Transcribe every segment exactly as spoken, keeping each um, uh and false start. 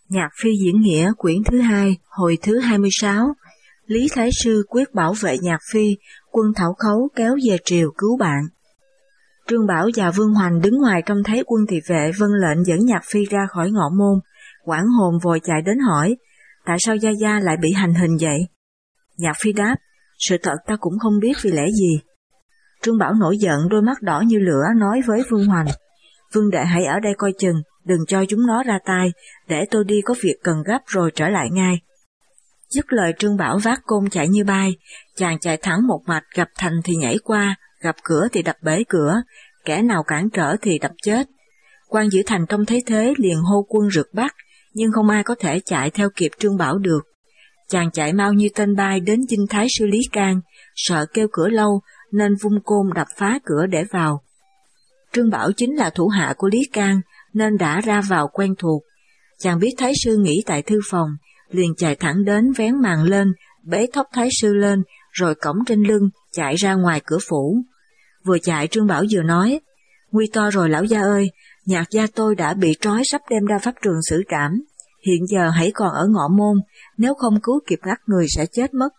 Nhạc phi diễn nghĩa quyển thứ hai, hồi thứ hai mươi sáu. Lý Thái Sư quyết bảo vệ Nhạc Phi, quân Thảo Khấu kéo về triều cứu bạn. Trương Bảo và Vương Hoành đứng ngoài trông thấy quân thị vệ vâng lệnh dẫn Nhạc Phi ra khỏi ngọ môn. Quảng Hồn vội chạy đến hỏi, tại sao Gia Gia lại bị hành hình vậy? Nhạc Phi đáp, sự thật ta cũng không biết vì lẽ gì. Trương Bảo nổi giận, đôi mắt đỏ như lửa nói với Vương Hoành, Vương đệ hãy ở đây coi chừng, đừng cho chúng nó ra tay, để tôi đi có việc cần gấp rồi trở lại ngay. Dứt lời Trương Bảo vác côn chạy như bay, chàng chạy thẳng một mạch, gặp thành thì nhảy qua, gặp cửa thì đập bể cửa, kẻ nào cản trở thì đập chết. Quan giữ thành trông thấy thế liền hô quân rượt bắt, nhưng không ai có thể chạy theo kịp Trương Bảo được. Chàng chạy mau như tên bay đến dinh Thái Sư Lý Can, sợ kêu cửa lâu nên vung côn đập phá cửa để vào. Trương Bảo chính là thủ hạ của Lý Can nên đã ra vào quen thuộc. Chàng biết Thái Sư nghỉ tại thư phòng, liền chạy thẳng đến vén màn lên, bế thóc Thái Sư lên, rồi cõng trên lưng, chạy ra ngoài cửa phủ. Vừa chạy Trương Bảo vừa nói, nguy to rồi lão gia ơi, Nhạc gia tôi đã bị trói sắp đem ra pháp trường xử trảm. Hiện giờ hãy còn ở ngọ môn, nếu không cứu kịp ngắt người sẽ chết mất.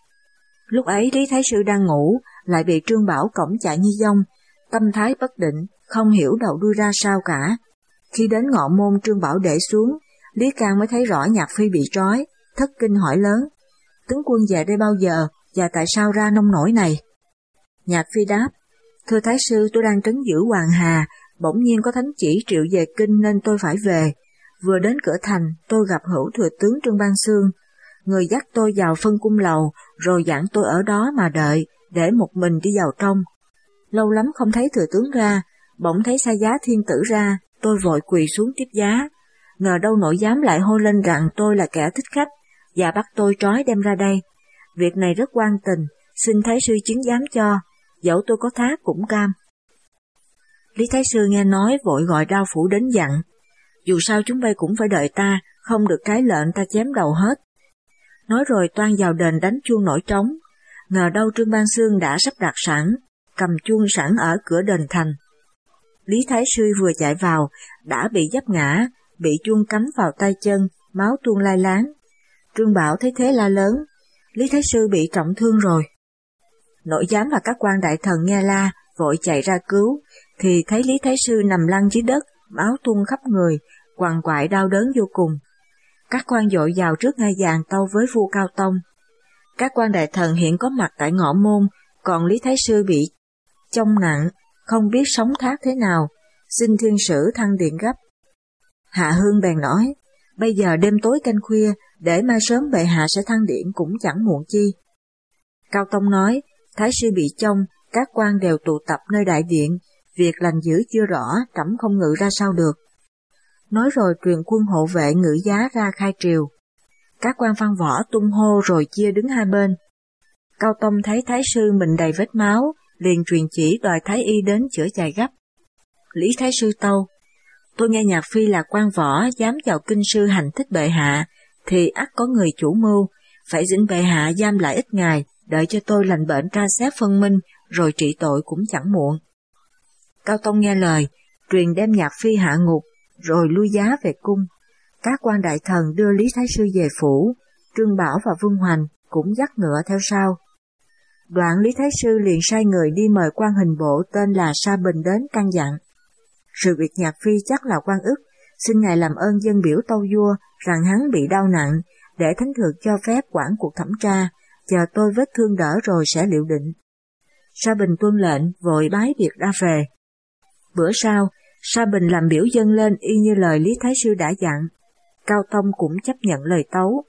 Lúc ấy Lý Thái Sư đang ngủ, lại bị Trương Bảo cõng chạy như dông, tâm thái bất định, không hiểu đầu đuôi ra sao cả. Khi đến ngọ môn Trương Bảo để xuống, Lý Can mới thấy rõ Nhạc Phi bị trói, thất kinh hỏi lớn, tướng quân về đây bao giờ, và tại sao ra nông nổi này? Nhạc Phi đáp, thưa Thái Sư, tôi đang trấn giữ Hoàng Hà, bỗng nhiên có thánh chỉ triệu về kinh nên tôi phải về. Vừa đến cửa thành, tôi gặp hữu thừa tướng Trương Ban Xương. Người dắt tôi vào phân cung lầu, rồi dặn tôi ở đó mà đợi, để một mình đi vào trong. Lâu lắm không thấy thừa tướng ra, bỗng thấy Sa Giá Thiên Tử ra, tôi vội quỳ xuống tiếp giá. Ngờ đâu nội giám lại hô lên rằng tôi là kẻ thích khách, và bắt tôi trói đem ra đây. Việc này rất quan tình, xin Thái Sư chứng giám cho, dẫu tôi có thác cũng cam. Lý Thái Sư nghe nói vội gọi Đao Phủ đến dặn, dù sao chúng bay cũng phải đợi ta, không được trái lệnh ta chém đầu hết. Nói rồi toan vào đền đánh chuông nổi trống, ngờ đâu Trương Ban Xương đã sắp đặt sẵn, cầm chuông sẵn ở cửa đền thành. Lý Thái Sư vừa chạy vào, đã bị vấp ngã, bị chuông cắm vào tay chân, máu tuôn lai láng. Trương Bảo thấy thế la lớn, Lý Thái Sư bị trọng thương rồi. Nội giám và các quan đại thần nghe la, vội chạy ra cứu, thì thấy Lý Thái Sư nằm lăn dưới đất, máu tuôn khắp người, quằn quại đau đớn vô cùng. Các quan vội vào trước ngai vàng tâu với vua Cao Tông. Các quan đại thần hiện có mặt tại ngọ môn, còn Lý Thái Sư bị trông nặng, không biết sống thác thế nào, xin thiên sử thăng điện gấp. Hạ Hương bèn nói, bây giờ đêm tối canh khuya, để mai sớm bệ hạ sẽ thăng điện cũng chẳng muộn chi. Cao Tông nói, Thái Sư bị trông, các quan đều tụ tập nơi đại điện, việc lành dữ chưa rõ, trẫm không ngự ra sao được. Nói rồi truyền quân hộ vệ ngự giá ra khai triều. Các quan văn võ tung hô rồi chia đứng hai bên. Cao Tông thấy Thái Sư mình đầy vết máu, liền truyền chỉ đòi Thái Y đến chữa chạy gấp. Lý Thái Sư tâu, tôi nghe Nhạc Phi là quan võ dám vào kinh sư hành thích bệ hạ, thì ắt có người chủ mưu, phải dĩnh bệ hạ giam lại ít ngày, đợi cho tôi lành bệnh tra xét phân minh, rồi trị tội cũng chẳng muộn. Cao Tông nghe lời, truyền đem Nhạc Phi hạ ngục, rồi lui giá về cung. Các quan đại thần đưa Lý Thái Sư về phủ, Trương Bảo và Vương Hoành cũng dắt ngựa theo sau. Đoạn Lý Thái Sư liền sai người đi mời quan hình bộ tên là Sa Bình đến căn dặn. Sự việc Nhạc Phi chắc là quan ức, xin ngài làm ơn dân biểu tâu vua rằng hắn bị đau nặng, để thánh thượng cho phép quản cuộc thẩm tra, chờ tôi vết thương đỡ rồi sẽ liệu định. Sa Bình tuân lệnh, vội bái biệt ra về. Bữa sau, Sa Bình làm biểu dâng lên y như lời Lý Thái Sư đã dặn. Cao Tông cũng chấp nhận lời tấu.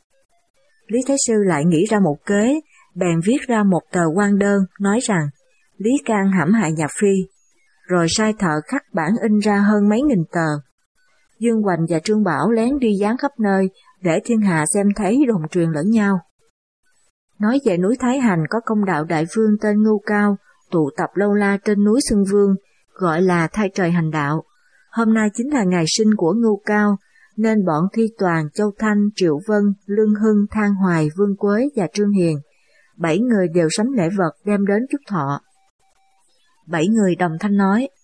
Lý Thái Sư lại nghĩ ra một kế, bèn viết ra một tờ quan đơn, nói rằng Lý Can hãm hại Nhạc Phi, rồi sai thợ khắc bản in ra hơn mấy nghìn tờ. Dương Hoành và Trương Bảo lén đi dán khắp nơi, để thiên hạ xem thấy đồn truyền lẫn nhau. Nói về núi Thái Hành có công đạo đại vương tên Ngưu Cao, tụ tập lâu la trên núi Xưng Vương, gọi là thay trời hành đạo. Hôm nay chính là ngày sinh của Ngưu Cao, nên bọn Thi Toàn, Châu Thanh, Triệu Vân, Lương Hưng, Thang Hoài, Vương Quế và Trương Hiền, bảy người đều sắm lễ vật đem đến chúc thọ. Bảy người đồng thanh nói,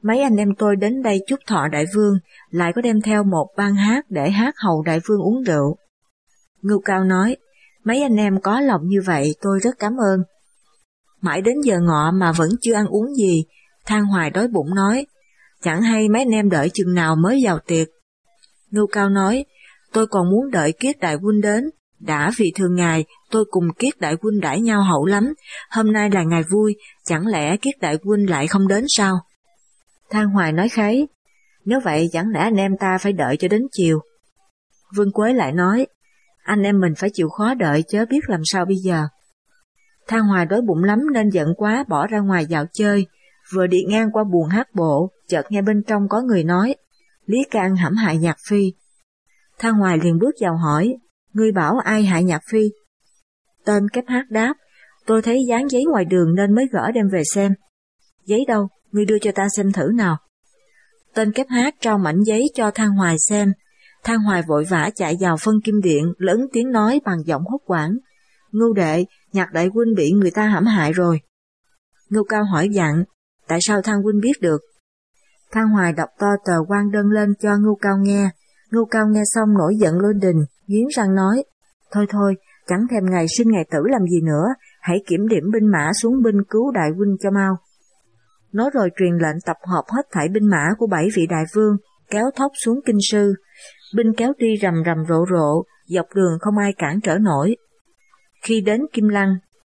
Mấy anh em tôi đến đây chúc thọ đại vương, lại có đem theo một ban hát để hát hầu đại vương uống rượu. Ngưu Cao nói, mấy anh em có lòng như vậy tôi rất cảm ơn. Mãi đến giờ ngọ mà vẫn chưa ăn uống gì, Thang Hoài đói bụng nói, chẳng hay mấy anh em đợi chừng nào mới vào tiệc. Ngưu Cao nói, tôi còn muốn đợi Kiết đại huynh đến, đã vì thường ngày tôi cùng Kiết đại huynh đãi nhau hậu lắm, hôm nay là ngày vui, chẳng lẽ Kiết đại huynh lại không đến sao? Thang Hoài nói khấy, nếu vậy chẳng lẽ anh em ta phải đợi cho đến chiều? Vương Quế lại nói, anh em mình phải chịu khó đợi chớ biết làm sao bây giờ. Thang Hoài đói bụng lắm nên giận quá bỏ ra ngoài dạo chơi, vừa đi ngang qua buồng hát bộ, chợt nghe bên trong có người nói, Lý Can hãm hại Nhạc Phi. Thang Hoài liền bước vào hỏi, ngươi bảo ai hại Nhạc Phi? Tên Kép Hát đáp, tôi thấy dán giấy ngoài đường nên mới gỡ đem về xem. Giấy đâu, ngươi đưa cho ta xem thử nào. Tên Kép Hát trao mảnh giấy cho Thang Hoài xem. Thang Hoài vội vã chạy vào phân kim điện, lớn tiếng nói bằng giọng hốt hoảng, Ngưu đệ, Nhạc đại huynh bị người ta hãm hại rồi. Ngưu Cao hỏi dặn, tại sao Thang huynh biết được? Thang Hoài đọc to tờ quan đơn lên cho Ngưu Cao nghe. Ngưu Cao nghe xong nổi giận lôi đình, nghiến răng nói, thôi thôi, chẳng thèm ngày sinh ngày tử làm gì nữa, hãy kiểm điểm binh mã xuống binh cứu đại huynh cho mau. Nói rồi truyền lệnh tập hợp hết thảy binh mã của bảy vị đại vương, kéo thóc xuống kinh sư. Binh kéo đi rầm rầm rộ rộ, dọc đường không ai cản trở nổi. Khi đến Kim Lăng,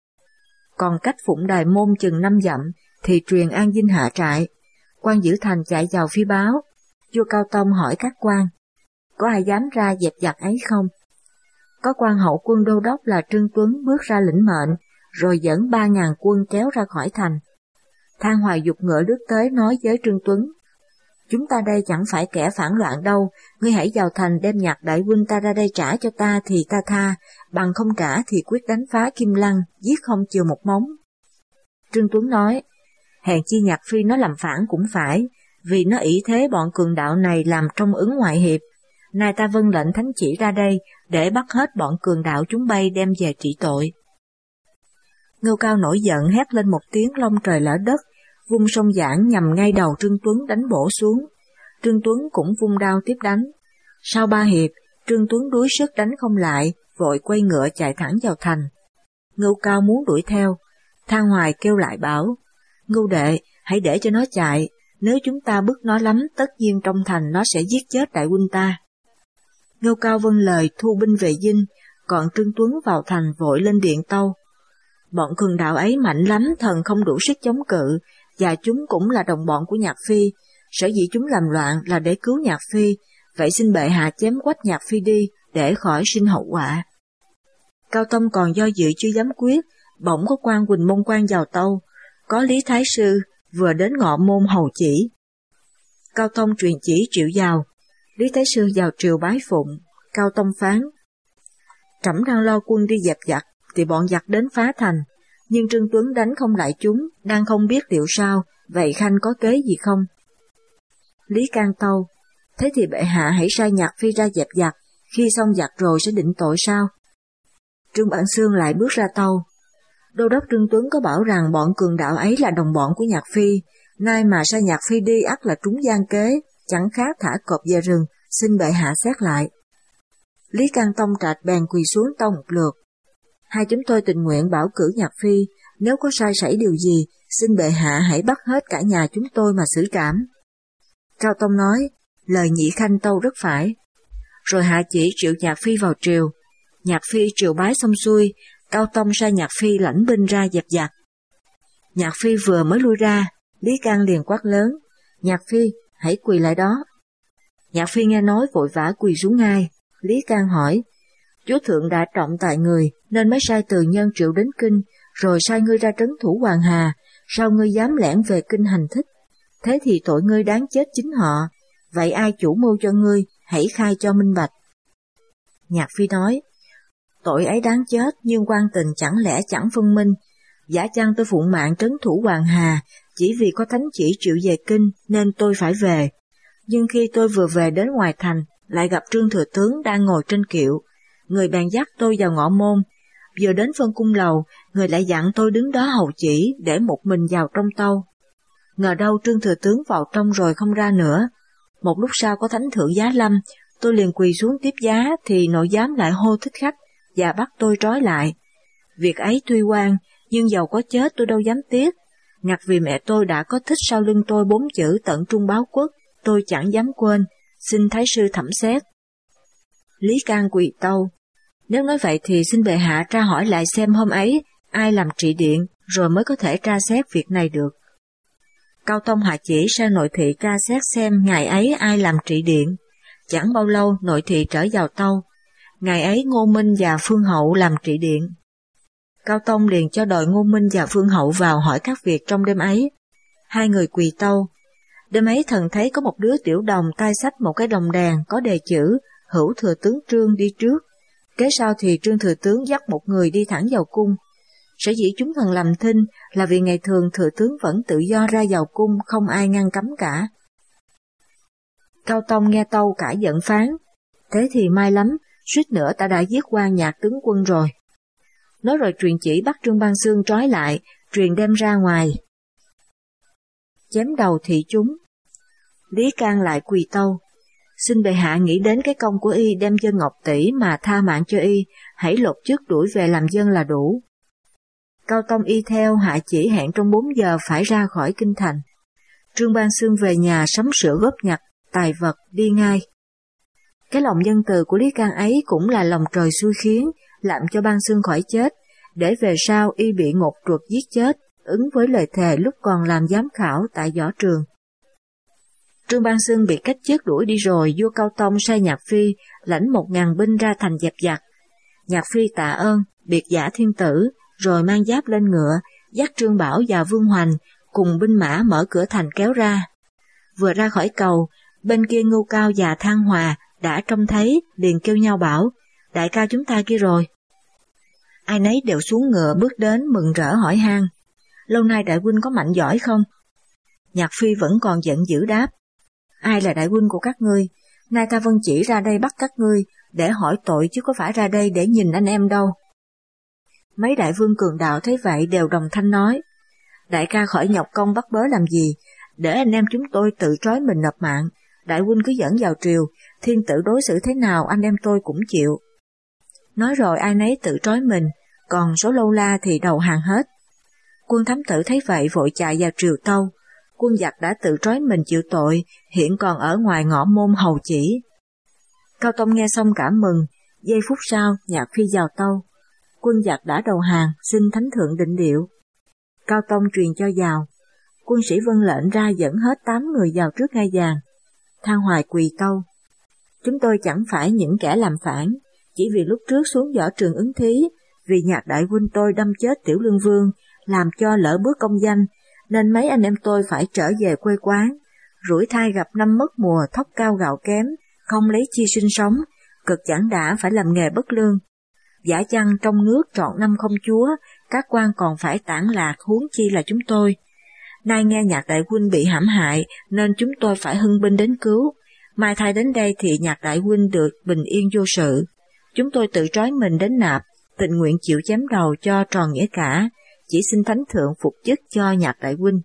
còn cách Phụng Đài Môn chừng năm dặm, thì truyền An Dinh hạ trại. Quan giữ thành chạy vào phi báo. Vua Cao Tông hỏi các quan, có ai dám ra dẹp giặc ấy không? Có quan hậu quân đô đốc là Trương Tuấn bước ra lĩnh mệnh, rồi dẫn ba ngàn quân kéo ra khỏi thành. Thang Hoài giục ngựa lướt tới nói với Trương Tuấn, chúng ta đây chẳng phải kẻ phản loạn đâu, ngươi hãy vào thành đem Nhạc đại huynh ta ra đây trả cho ta thì ta tha, bằng không trả thì quyết đánh phá Kim Lăng, giết không chừa một móng. Trương Tuấn nói, hèn chi Nhạc Phi nó làm phản cũng phải, vì nó ỷ thế bọn cường đạo này làm trong ứng ngoại hiệp. Nay ta vâng lệnh thánh chỉ ra đây, để bắt hết bọn cường đạo chúng bay đem về trị tội. Ngưu Cao nổi giận hét lên một tiếng long trời lở đất, vung song giảng nhằm ngay đầu Trương Tuấn đánh bổ xuống. Trương Tuấn cũng vung đao tiếp đánh. Sau ba hiệp, Trương Tuấn đuối sức đánh không lại, vội quay ngựa chạy thẳng vào thành. Ngưu Cao muốn đuổi theo, Thang Hoài kêu lại bảo, Ngưu đệ, hãy để cho nó chạy, nếu chúng ta bức nó lắm tất nhiên trong thành nó sẽ giết chết đại huynh ta. Ngưu Cao vâng lời thu binh về dinh, còn Trương Tuấn vào thành vội lên điện tâu. Bọn cường đạo ấy mạnh lắm, thần không đủ sức chống cự, và chúng cũng là đồng bọn của Nhạc Phi, sở dĩ chúng làm loạn là để cứu Nhạc Phi, vậy xin bệ hạ chém quách Nhạc Phi đi, để khỏi sinh hậu quả. Cao Tông còn do dự chưa dám quyết, bỗng có quan Quỳnh Môn Quan vào tâu, có Lý Thái Sư vừa đến ngọ môn hầu chỉ. Cao Tông truyền chỉ triệu vào, Lý Thái Sư vào triều bái phụng. Cao Tông phán, trẫm đang lo quân đi dẹp giặc, thì bọn giặc đến phá thành, nhưng Trương Tuấn đánh không lại chúng, đang không biết liệu sao, vậy khanh có kế gì không? Lý Can tâu, thế thì bệ hạ hãy sai Nhạc Phi ra dẹp giặc, khi xong giặc rồi sẽ định tội sao? Trương Bản Xương lại bước ra tâu, đô đốc Trương Tuấn có bảo rằng bọn cường đạo ấy là đồng bọn của Nhạc Phi, nay mà sai Nhạc Phi đi ắt là trúng gian kế, chẳng khác thả cọp về rừng, xin bệ hạ xét lại. Lý Can Tông Trạch bèn quỳ xuống tâu một lượt. Hai chúng tôi tình nguyện bảo cử Nhạc Phi, nếu có sai sẩy điều gì, xin bệ hạ hãy bắt hết cả nhà chúng tôi mà xử trảm. Cao Tông nói, lời nhị khanh tâu rất phải. Rồi hạ chỉ triệu Nhạc Phi vào triều. Nhạc Phi triều bái xong xuôi, Cao Tông sai Nhạc Phi lãnh binh ra dẹp giặc. Nhạc Phi vừa mới lui ra, Lý Can liền quát lớn, Nhạc Phi, hãy quỳ lại đó. Nhạc Phi nghe nói vội vã quỳ xuống ngay. Lý Can hỏi, chúa thượng đã trọng tại người, nên mới sai từ nhân triệu đến kinh, rồi sai ngươi ra trấn thủ Hoàng Hà, sao ngươi dám lẻn về kinh hành thích? Thế thì tội ngươi đáng chết chính họ, vậy ai chủ mưu cho ngươi, hãy khai cho minh bạch. Nhạc Phi nói, tội ấy đáng chết, nhưng quan tình chẳng lẽ chẳng phân minh, giả chăng tôi phụng mạng trấn thủ Hoàng Hà, chỉ vì có thánh chỉ triệu về kinh nên tôi phải về. Nhưng khi tôi vừa về đến ngoài thành, lại gặp Trương Thừa Tướng đang ngồi trên kiệu, người bèn dắt tôi vào ngọ môn, vừa đến phân cung lầu, người lại dặn tôi đứng đó hầu chỉ để một mình vào trong tâu. Ngờ đâu Trương thừa tướng vào trong rồi không ra nữa. Một lúc sau có thánh thượng giá lâm, tôi liền quỳ xuống tiếp giá thì nội giám lại hô thích khách và bắt tôi trói lại. Việc ấy tuy oan, nhưng dầu có chết tôi đâu dám tiếc. Ngặt vì mẹ tôi đã có thích sau lưng tôi bốn chữ tận trung báo quốc, tôi chẳng dám quên, xin thái sư thẩm xét. Lý Can quỳ tâu: Nếu nói vậy thì xin bệ hạ tra hỏi lại xem hôm ấy ai làm trị điện, rồi mới có thể tra xét việc này được. Cao Tông hạ chỉ sang nội thị tra xét xem ngày ấy ai làm trị điện. Chẳng bao lâu nội thị trở vào tâu: Ngày ấy Ngô Minh và Phương Hậu làm trị điện. Cao Tông liền cho đòi Ngô Minh và Phương Hậu vào hỏi các việc trong đêm ấy. Hai người quỳ tâu: Đêm ấy thần thấy có một đứa tiểu đồng tay xách một cái đồng đèn có đề chữ Hữu thừa tướng Trương đi trước. Kế sau thì Trương thừa tướng dắt một người đi thẳng vào cung. Sở dĩ chúng thần làm thinh là vì ngày thường thừa tướng vẫn tự do ra vào cung, không ai ngăn cấm cả. Cao Tông nghe tâu cả giận phán: Thế thì may lắm, suýt nữa ta đã giết quan Nhạc tướng quân rồi. Nói rồi truyền chỉ bắt Trương Bang Xương trói lại, truyền đem ra ngoài. Chém đầu thị chúng. Lý Can lại quỳ tâu: Xin bệ hạ nghĩ đến cái công của y đem dân ngọc tỷ mà tha mạng cho y, hãy lột chức đuổi về làm dân là đủ. Cao Tông y theo hạ chỉ hẹn trong bốn giờ phải ra khỏi kinh thành. Trương Bang Xương về nhà sắm sửa góp nhặt, tài vật, đi ngay. Cái lòng nhân từ của Lý Can ấy cũng là lòng trời xui khiến, làm cho Bang Xương khỏi chết, để về sau y bị ngột ruột giết chết, ứng với lời thề lúc còn làm giám khảo tại võ trường. Trương Bang Xương bị cách chức đuổi đi rồi, vua Cao Tông sai Nhạc Phi lãnh một ngàn binh ra thành dẹp giặc. Nhạc Phi tạ ơn, biệt giả thiên tử, rồi mang giáp lên ngựa, dắt Trương Bảo và Vương Hoành cùng binh mã mở cửa thành kéo ra. Vừa ra khỏi cầu, bên kia Ngưu Cao và Thang Hòa đã trông thấy, liền kêu nhau bảo: Đại ca chúng ta kia rồi. Ai nấy đều xuống ngựa bước đến mừng rỡ hỏi han: Lâu nay đại huynh có mạnh giỏi không? Nhạc Phi vẫn còn giận dữ đáp: Ai là đại huynh của các ngươi? Nay ta vân chỉ ra đây bắt các ngươi để hỏi tội chứ có phải ra đây để nhìn anh em đâu. Mấy đại vương cường đạo thấy vậy đều đồng thanh nói: Đại ca khỏi nhọc công bắt bớ làm gì, để anh em chúng tôi tự trói mình nộp mạng. Đại huynh cứ dẫn vào triều, thiên tử đối xử thế nào anh em tôi cũng chịu. Nói rồi ai nấy tự trói mình, còn số lâu la thì đầu hàng hết. Quân thám tử thấy vậy vội chạy vào triều tâu. Quân giặc đã tự trói mình chịu tội, hiện còn ở ngoài ngõ môn hầu chỉ. Cao Tông nghe xong cả mừng. Giây phút sau Nhạc Phi vào tâu: Quân giặc đã đầu hàng, xin thánh thượng định điệu. Cao Tông truyền cho vào. Quân sĩ vâng lệnh ra dẫn hết tám người vào trước ngai vàng. Thang Hoài quỳ tâu: Chúng tôi chẳng phải những kẻ làm phản, chỉ vì lúc trước xuống võ trường ứng thí, vì Nhạc đại huynh tôi đâm chết Tiểu Lương Vương, làm cho lỡ bước công danh, nên mấy anh em tôi phải trở về quê quán. Rủi thai gặp năm mất mùa, thóc cao gạo kém, không lấy chi sinh sống, cực chẳng đã phải làm nghề bất lương. Giả chăng trong nước trọn năm không chúa, các quan còn phải tản lạc, huống chi là chúng tôi. Nay nghe Nhạc đại huynh bị hãm hại, nên chúng tôi phải hưng binh đến cứu. Mai thay đến đây thì Nhạc đại huynh được bình yên vô sự. Chúng tôi tự trói mình đến nạp, tình nguyện chịu chém đầu cho tròn nghĩa cả, chỉ xin thánh thượng phục chức cho Nhạc đại huynh.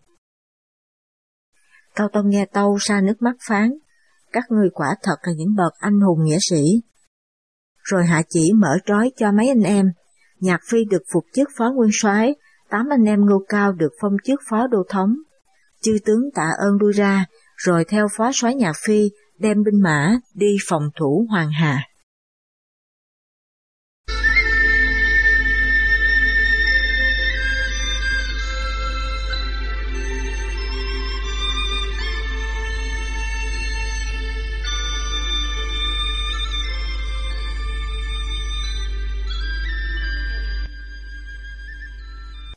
Cao Tông nghe tâu sa nước mắt phán: Các ngươi quả thật là những bậc anh hùng nghĩa sĩ. Rồi hạ chỉ mở trói cho mấy anh em. Nhạc Phi được phục chức phó nguyên soái, tám anh em Ngưu Cao được phong chức phó đô thống. Chư tướng tạ ơn lui ra, rồi theo phó soái Nhạc Phi đem binh mã đi phòng thủ Hoàng Hà.